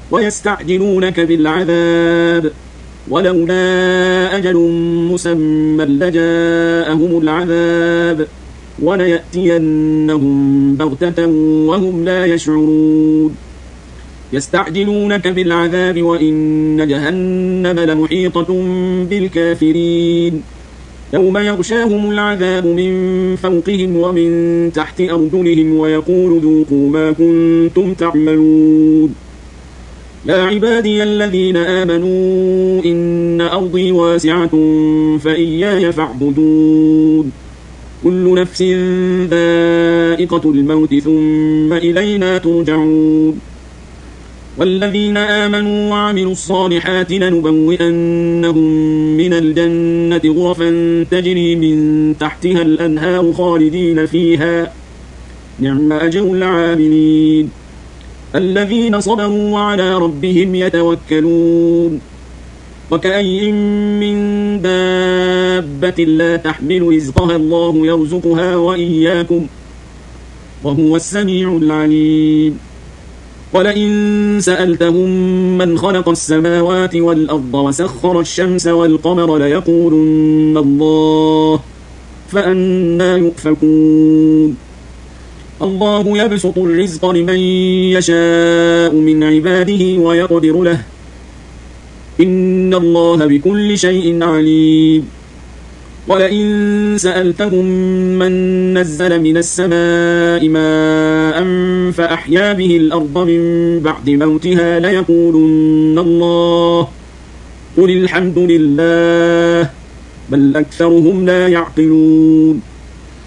ويستعجلونك بالعذاب ولولا أجل مسمى لجاءهم العذاب وليأتينهم بغتة وهم لا يشعرون يستعجلونك بالعذاب وإن جهنم لمحيطة بالكافرين يوم يغشاهم العذاب من فوقهم ومن تحت أرجلهم ويقول ذوقوا ما كنتم تعملون يا عبادي الذين آمنوا إن أرضي واسعة فإياي فاعبدون كل نفس ذائقة الموت ثم إلينا ترجعون والذين آمنوا وعملوا الصالحات لنبوئنهم من الجنة غرفا تجري من تحتها الأنهار خالدين فيها نعم أجر العاملين الذين صبروا وعلى ربهم يتوكلون وكأي من دابة لا تحمل رزقها الله يرزقها وإياكم وهو السميع العليم ولئن سألتهم من خلق السماوات والأرض وسخر الشمس والقمر ليقولن الله فأنى يؤفكون الله يبسط الرزق لمن يشاء من عباده ويقدر له إن الله بكل شيء عليم ولئن سألتهم من نزل من السماء ماء فأحيا به الأرض من بعد موتها ليقولن الله قل الحمد لله بل أكثرهم لا يعقلون